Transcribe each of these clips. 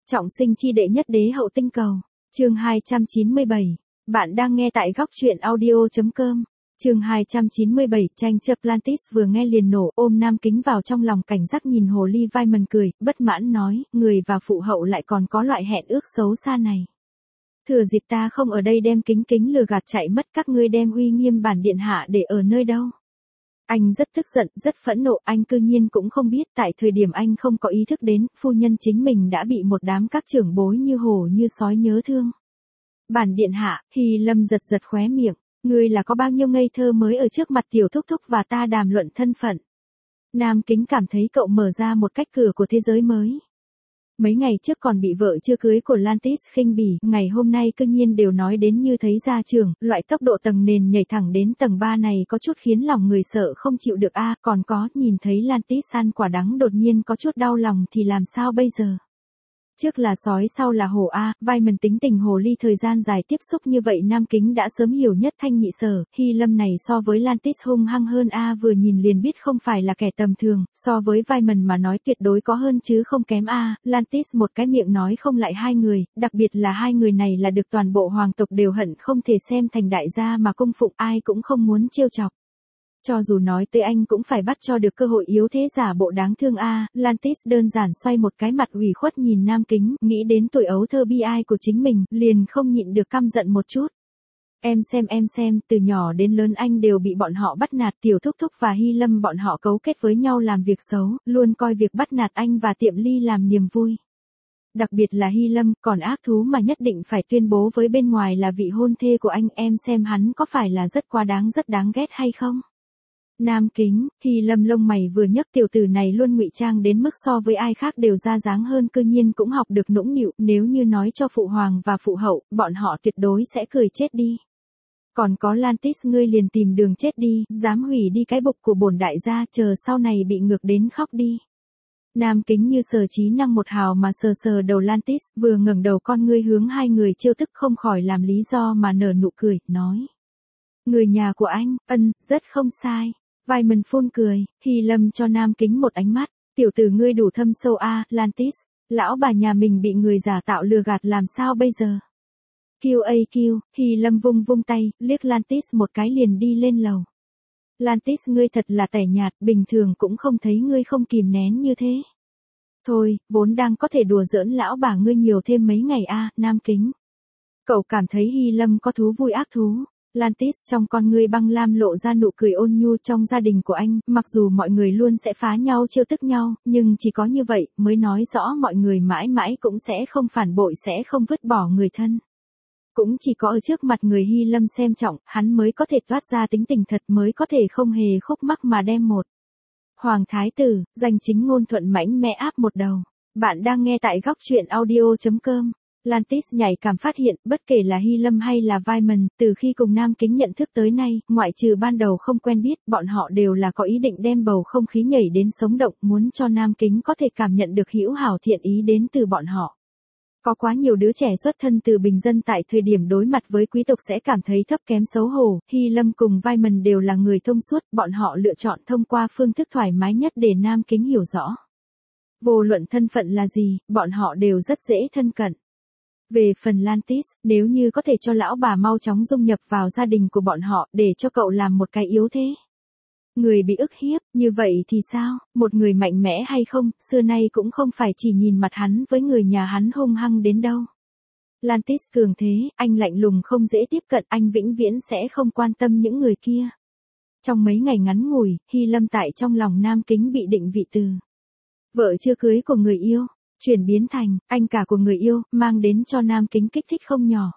Trọng sinh chi đệ nhất đế hậu tinh cầu. Chương 297. Bạn đang nghe tại góc truyện audio.com. Chương 297, tranh chấp Atlantis vừa nghe liền nổ, ôm Nam Kính vào trong lòng, cảnh giác nhìn hồ ly Vyman cười, bất mãn nói, người và phụ hậu lại còn có loại hẹn ước xấu xa này. Thừa dịp ta không ở đây đem Kính lừa gạt chạy mất, các ngươi đem uy nghiêm bản điện hạ để ở nơi đâu. Anh rất tức giận, rất phẫn nộ, anh cư nhiên cũng không biết tại thời điểm anh không có ý thức đến, phu nhân chính mình đã bị một đám các trưởng bối như hổ như sói nhớ thương. Bản điện hạ, Hy Lâm giật giật khóe miệng, ngươi là có bao nhiêu ngây thơ mới ở trước mặt tiểu thúc thúc và ta đàm luận thân phận. Nam Kính cảm thấy cậu mở ra một cách cửa của thế giới mới. Mấy ngày trước còn bị vợ chưa cưới của Atlantis khinh bỉ, ngày hôm nay cư nhiên đều nói đến như thấy ra trường, loại tốc độ tầng nền nhảy thẳng đến tầng 3 này có chút khiến lòng người sợ không chịu được a. Còn có, nhìn thấy Atlantis ăn quả đắng đột nhiên có chút đau lòng thì làm sao bây giờ? Trước là sói sau là hổ a, Vyman tính tình hồ ly thời gian dài tiếp xúc như vậy Nam Kính đã sớm hiểu nhất thanh nhị sở, Hy Lâm này so với Atlantis hung hăng hơn a, vừa nhìn liền biết không phải là kẻ tầm thường, so với Vyman mà nói tuyệt đối có hơn chứ không kém a. Atlantis một cái miệng nói không lại hai người, đặc biệt là hai người này là được toàn bộ hoàng tộc đều hận không thể xem thành đại gia mà cung phụng, ai cũng không muốn trêu chọc. Cho dù nói tới anh cũng phải bắt cho được cơ hội, yếu thế giả bộ đáng thương a. Atlantis đơn giản xoay một cái mặt ủy khuất nhìn Nam Kính, nghĩ đến tuổi ấu thơ bi ai của chính mình, liền không nhịn được căm giận một chút. Em xem, từ nhỏ đến lớn anh đều bị bọn họ bắt nạt, tiểu thúc thúc và Hy Lâm bọn họ cấu kết với nhau làm việc xấu, luôn coi việc bắt nạt anh và Tiệm Ly làm niềm vui. Đặc biệt là Hy Lâm, còn ác thú mà nhất định phải tuyên bố với bên ngoài là vị hôn thê của anh, em xem hắn có phải là rất quá đáng, rất đáng ghét hay không? Nam Kính, Hy Lâm lông mày vừa nhấc, tiểu tử này luôn ngụy trang đến mức so với ai khác đều ra dáng hơn, cư nhiên cũng học được nũng nịu, nếu như nói cho phụ hoàng và phụ hậu, bọn họ tuyệt đối sẽ cười chết đi. Còn có Atlantis, ngươi liền tìm đường chết đi, dám hủy đi cái bục của bổn đại gia, chờ sau này bị ngược đến khóc đi. Nam Kính như sờ trí năng một hào mà sờ đầu Atlantis, vừa ngẩng đầu con ngươi hướng hai người trêu tức không khỏi làm lý do mà nở nụ cười, nói. Người nhà của anh, rất không sai. Vyman phun cười, Hy Lâm cho Nam Kính một ánh mắt, tiểu tử ngươi đủ thâm sâu a, Atlantis, lão bà nhà mình bị người giả tạo lừa gạt làm sao bây giờ? QAQ, Hy Lâm vung tay, liếc Atlantis một cái liền đi lên lầu. Atlantis, ngươi thật là tẻ nhạt, bình thường cũng không thấy ngươi không kìm nén như thế. Thôi, vốn đang có thể đùa giỡn lão bà ngươi nhiều thêm mấy ngày a, Nam Kính. Cậu cảm thấy Hy Lâm có thú vui ác thú. Atlantis trong con ngươi băng lam lộ ra nụ cười ôn nhu, trong gia đình của anh, mặc dù mọi người luôn sẽ phá nhau trêu tức nhau, nhưng chỉ có như vậy mới nói rõ mọi người mãi mãi cũng sẽ không phản bội, sẽ không vứt bỏ người thân. Cũng chỉ có ở trước mặt người Hy Lâm xem trọng, hắn mới có thể toát ra tính tình thật, mới có thể không hề khúc mắc mà đem một hoàng thái tử, danh chính ngôn thuận mãnh mẽ áp một đầu. Bạn đang nghe tại góc truyện audio.com. Atlantis nhạy cảm phát hiện, bất kể là Hy Lâm hay là Vyman, từ khi cùng Nam Kính nhận thức tới nay, ngoại trừ ban đầu không quen biết, bọn họ đều là có ý định đem bầu không khí nhảy đến sống động, muốn cho Nam Kính có thể cảm nhận được hữu hảo thiện ý đến từ bọn họ. Có quá nhiều đứa trẻ xuất thân từ bình dân tại thời điểm đối mặt với quý tộc sẽ cảm thấy thấp kém xấu hổ, Hy Lâm cùng Vyman đều là người thông suốt, bọn họ lựa chọn thông qua phương thức thoải mái nhất để Nam Kính hiểu rõ. Vô luận thân phận là gì, bọn họ đều rất dễ thân cận. Về phần Atlantis, nếu như có thể cho lão bà mau chóng dung nhập vào gia đình của bọn họ, để cho cậu làm một cái yếu thế. Người bị ức hiếp, như vậy thì sao, một người mạnh mẽ hay không, xưa nay cũng không phải chỉ nhìn mặt hắn với người nhà hắn hung hăng đến đâu. Atlantis cường thế, anh lạnh lùng không dễ tiếp cận, anh vĩnh viễn sẽ không quan tâm những người kia. Trong mấy ngày ngắn ngủi, Hy Lâm tại trong lòng Nam Kính bị định vị từ vợ chưa cưới của người yêu, chuyển biến thành anh cả của người yêu, mang đến cho Nam Kính kích thích không nhỏ.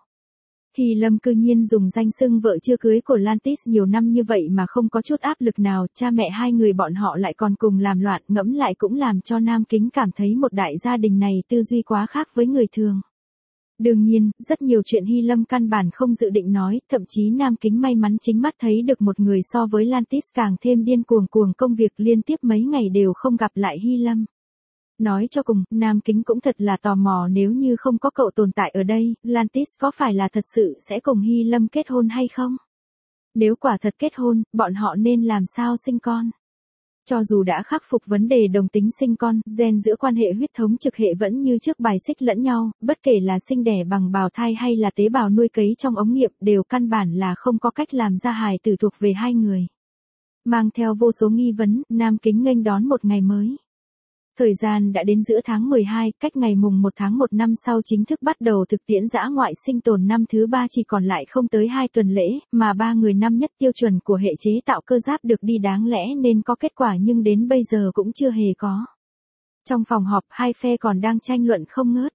Hy Lâm cư nhiên dùng danh xưng vợ chưa cưới của Atlantis nhiều năm như vậy mà không có chút áp lực nào, cha mẹ hai người bọn họ lại còn cùng làm loạn, ngẫm lại cũng làm cho Nam Kính cảm thấy một đại gia đình này tư duy quá khác với người thường. Đương nhiên, rất nhiều chuyện Hy Lâm căn bản không dự định nói, thậm chí Nam Kính may mắn chính mắt thấy được một người so với Atlantis càng thêm điên cuồng công việc, liên tiếp mấy ngày đều không gặp lại Hy Lâm. Nói cho cùng, Nam Kính cũng thật là tò mò, nếu như không có cậu tồn tại ở đây, Atlantis có phải là thật sự sẽ cùng Hy Lâm kết hôn hay không? Nếu quả thật kết hôn, bọn họ nên làm sao sinh con? Cho dù đã khắc phục vấn đề đồng tính sinh con, gen giữa quan hệ huyết thống trực hệ vẫn như trước bài xích lẫn nhau, bất kể là sinh đẻ bằng bào thai hay là tế bào nuôi cấy trong ống nghiệm đều căn bản là không có cách làm ra hài tử thuộc về hai người. Mang theo vô số nghi vấn, Nam Kính nghênh đón một ngày mới. Thời gian đã đến giữa tháng 12, cách ngày mùng 1 tháng 1 năm sau chính thức bắt đầu thực tiễn dã ngoại sinh tồn năm thứ 3 chỉ còn lại không tới 2 tuần lễ, mà 3 người năm nhất tiêu chuẩn của hệ chế tạo cơ giáp được đi đáng lẽ nên có kết quả nhưng đến bây giờ cũng chưa hề có. Trong phòng họp hai phe còn đang tranh luận không ngớt.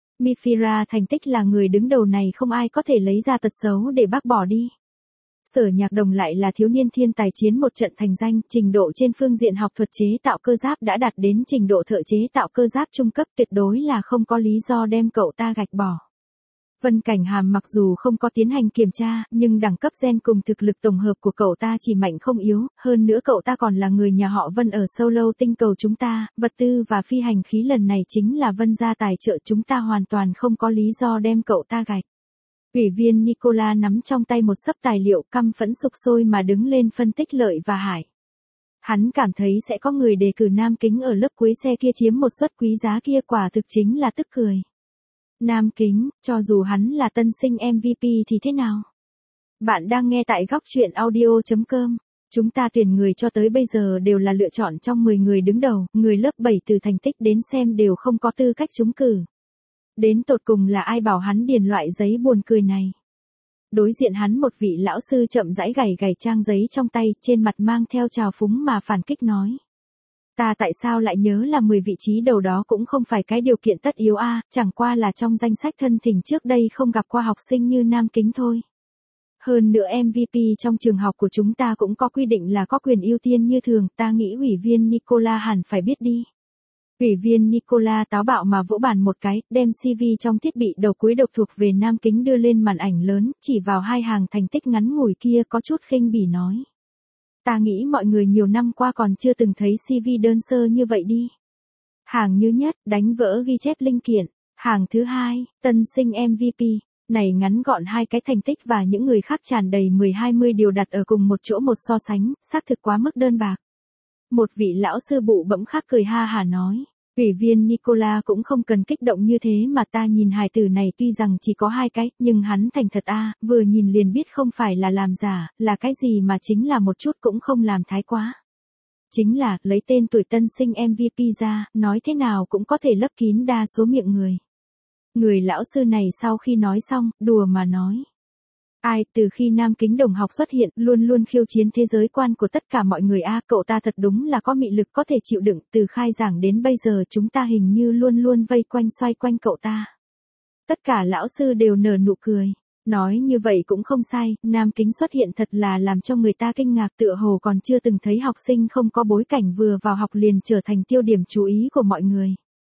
Mifira thành tích là người đứng đầu này không ai có thể lấy ra tật xấu để bác bỏ đi. Sở Nhạc Đồng lại là thiếu niên thiên tài chiến một trận thành danh, trình độ trên phương diện học thuật chế tạo cơ giáp đã đạt đến trình độ thợ chế tạo cơ giáp trung cấp, tuyệt đối là không có lý do đem cậu ta gạch bỏ. Vân Cảnh Hàm mặc dù không có tiến hành kiểm tra, nhưng đẳng cấp gen cùng thực lực tổng hợp của cậu ta chỉ mạnh không yếu, hơn nữa cậu ta còn là người nhà họ Vân ở Solo tinh cầu chúng ta, vật tư và phi hành khí lần này chính là Vân gia tài trợ, chúng ta hoàn toàn không có lý do đem cậu ta gạch. Ủy viên Nicola nắm trong tay một xấp tài liệu, căm phẫn sục sôi mà đứng lên phân tích lợi và hại. Hắn cảm thấy sẽ có người đề cử Nam Kính ở lớp cuối xe kia chiếm một suất quý giá kia, quả thực chính là tức cười. Nam Kính, cho dù hắn là tân sinh MVP thì thế nào? Bạn đang nghe tại góc truyện audio.com. Chúng ta tuyển người cho tới bây giờ đều là lựa chọn trong 10 người đứng đầu, người lớp 7 từ thành tích đến xem đều không có tư cách trúng cử. Đến tột cùng là ai bảo hắn điền loại giấy buồn cười này? Đối diện hắn một vị lão sư chậm rãi gảy trang giấy trong tay, trên mặt mang theo trào phúng mà phản kích nói. Ta tại sao lại nhớ là 10 vị trí đầu đó cũng không phải cái điều kiện tất yếu a, chẳng qua là trong danh sách thân thỉnh trước đây không gặp qua học sinh như Nam Kính thôi. Hơn nữa MVP trong trường học của chúng ta cũng có quy định là có quyền ưu tiên như thường, ta nghĩ ủy viên Nicola hẳn phải biết đi. Ủy viên Nicola táo bạo mà vỗ bàn một cái, đem CV trong thiết bị đầu cuối độc thuộc về Nam Kính đưa lên màn ảnh lớn, chỉ vào hai hàng thành tích ngắn ngủi kia có chút khinh bỉ nói. Ta nghĩ mọi người nhiều năm qua còn chưa từng thấy CV đơn sơ như vậy đi. Hàng như nhất, đánh vỡ ghi chép linh kiện. Hàng thứ hai, tân sinh MVP. Này ngắn gọn hai cái thành tích và những người khác tràn đầy 10-20 điều đặt ở cùng một chỗ một so sánh, xác thực quá mức đơn bạc. Một vị lão sư bụ bẫm khác cười ha hà nói. Ủy viên Nicola cũng không cần kích động như thế mà ta nhìn hài tử này tuy rằng chỉ có 2 cái, nhưng hắn thành thật vừa nhìn liền biết không phải là làm giả, là cái gì mà chính là một chút cũng không làm thái quá. Chính là, lấy tên tuổi tân sinh MVP ra, nói thế nào cũng có thể lấp kín đa số miệng người. Người lão sư này sau khi nói xong, đùa mà nói. Ai, từ khi Nam Kính đồng học xuất hiện, luôn luôn khiêu chiến thế giới quan của tất cả mọi người cậu ta thật đúng là có mị lực có thể chịu đựng, từ khai giảng đến bây giờ chúng ta hình như luôn luôn vây quanh xoay quanh cậu ta. Tất cả lão sư đều nở nụ cười. Nói như vậy cũng không sai, Nam Kính xuất hiện thật là làm cho người ta kinh ngạc, tựa hồ còn chưa từng thấy học sinh không có bối cảnh vừa vào học liền trở thành tiêu điểm chú ý của mọi người.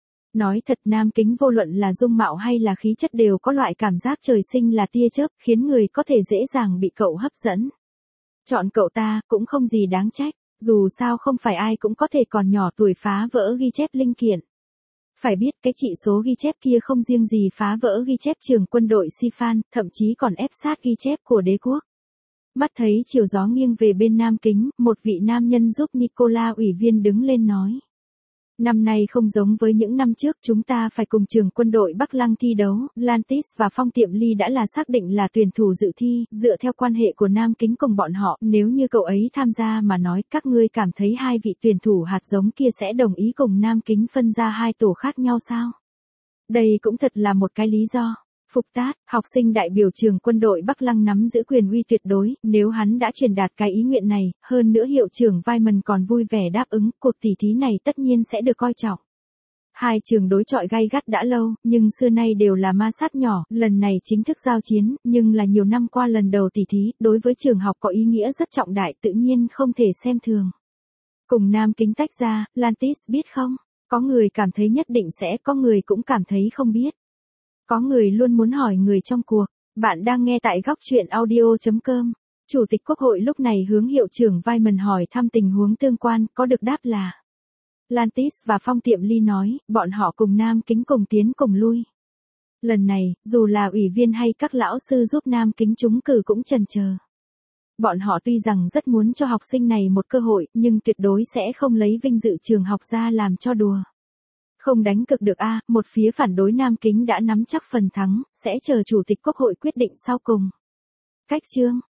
Nói thật, Nam Kính vô luận là dung mạo hay là khí chất đều có loại cảm giác trời sinh là tia chớp, khiến người có thể dễ dàng bị cậu hấp dẫn. Chọn cậu ta cũng không gì đáng trách, dù sao không phải ai cũng có thể còn nhỏ tuổi phá vỡ ghi chép linh kiện. Phải biết cái chỉ số ghi chép kia không riêng gì phá vỡ ghi chép trường quân đội Sifan, thậm chí còn ép sát ghi chép của đế quốc. Mắt thấy chiều gió nghiêng về bên Nam Kính, một vị nam nhân giúp Nicola ủy viên đứng lên nói. Năm nay không giống với những năm trước, chúng ta phải cùng trường quân đội Bắc Lăng thi đấu, Lantis và Phong Tiệm Ly đã là xác định là tuyển thủ dự thi, dựa theo quan hệ của Nam Kính cùng bọn họ, nếu như cậu ấy tham gia mà nói, các ngươi cảm thấy 2 vị tuyển thủ hạt giống kia sẽ đồng ý cùng Nam Kính phân ra 2 tổ khác nhau sao? Đây cũng thật là một cái lý do. Phục Tát, học sinh đại biểu trường quân đội Bắc Lăng nắm giữ quyền uy tuyệt đối, nếu hắn đã truyền đạt cái ý nguyện này, hơn nữa hiệu trưởng Weiman còn vui vẻ đáp ứng, cuộc tỷ thí này tất nhiên sẽ được coi trọng. Hai trường đối chọi gay gắt đã lâu, nhưng xưa nay đều là ma sát nhỏ, lần này chính thức giao chiến, nhưng là nhiều năm qua lần đầu tỷ thí, đối với trường học có ý nghĩa rất trọng đại, tự nhiên không thể xem thường. Cùng Nam Kính tách ra, Lantis biết không? Có người cảm thấy nhất định sẽ, có người cũng cảm thấy không biết. Có người luôn muốn hỏi người trong cuộc. Bạn đang nghe tại góc truyện audio.com. Chủ tịch Quốc hội lúc này hướng hiệu trưởng Weiman hỏi thăm tình huống tương quan, có được đáp là. Lantis và Phong Tiệm Ly nói, bọn họ cùng Nam Kính cùng tiến cùng lui. Lần này, dù là ủy viên hay các lão sư giúp Nam Kính trúng cử cũng chần chờ. Bọn họ tuy rằng rất muốn cho học sinh này một cơ hội, nhưng tuyệt đối sẽ không lấy vinh dự trường học ra làm cho đùa. Không đánh cược được a, một phía phản đối Nam Kính đã nắm chắc phần thắng, sẽ chờ Chủ tịch Quốc hội quyết định sau cùng. Cách chương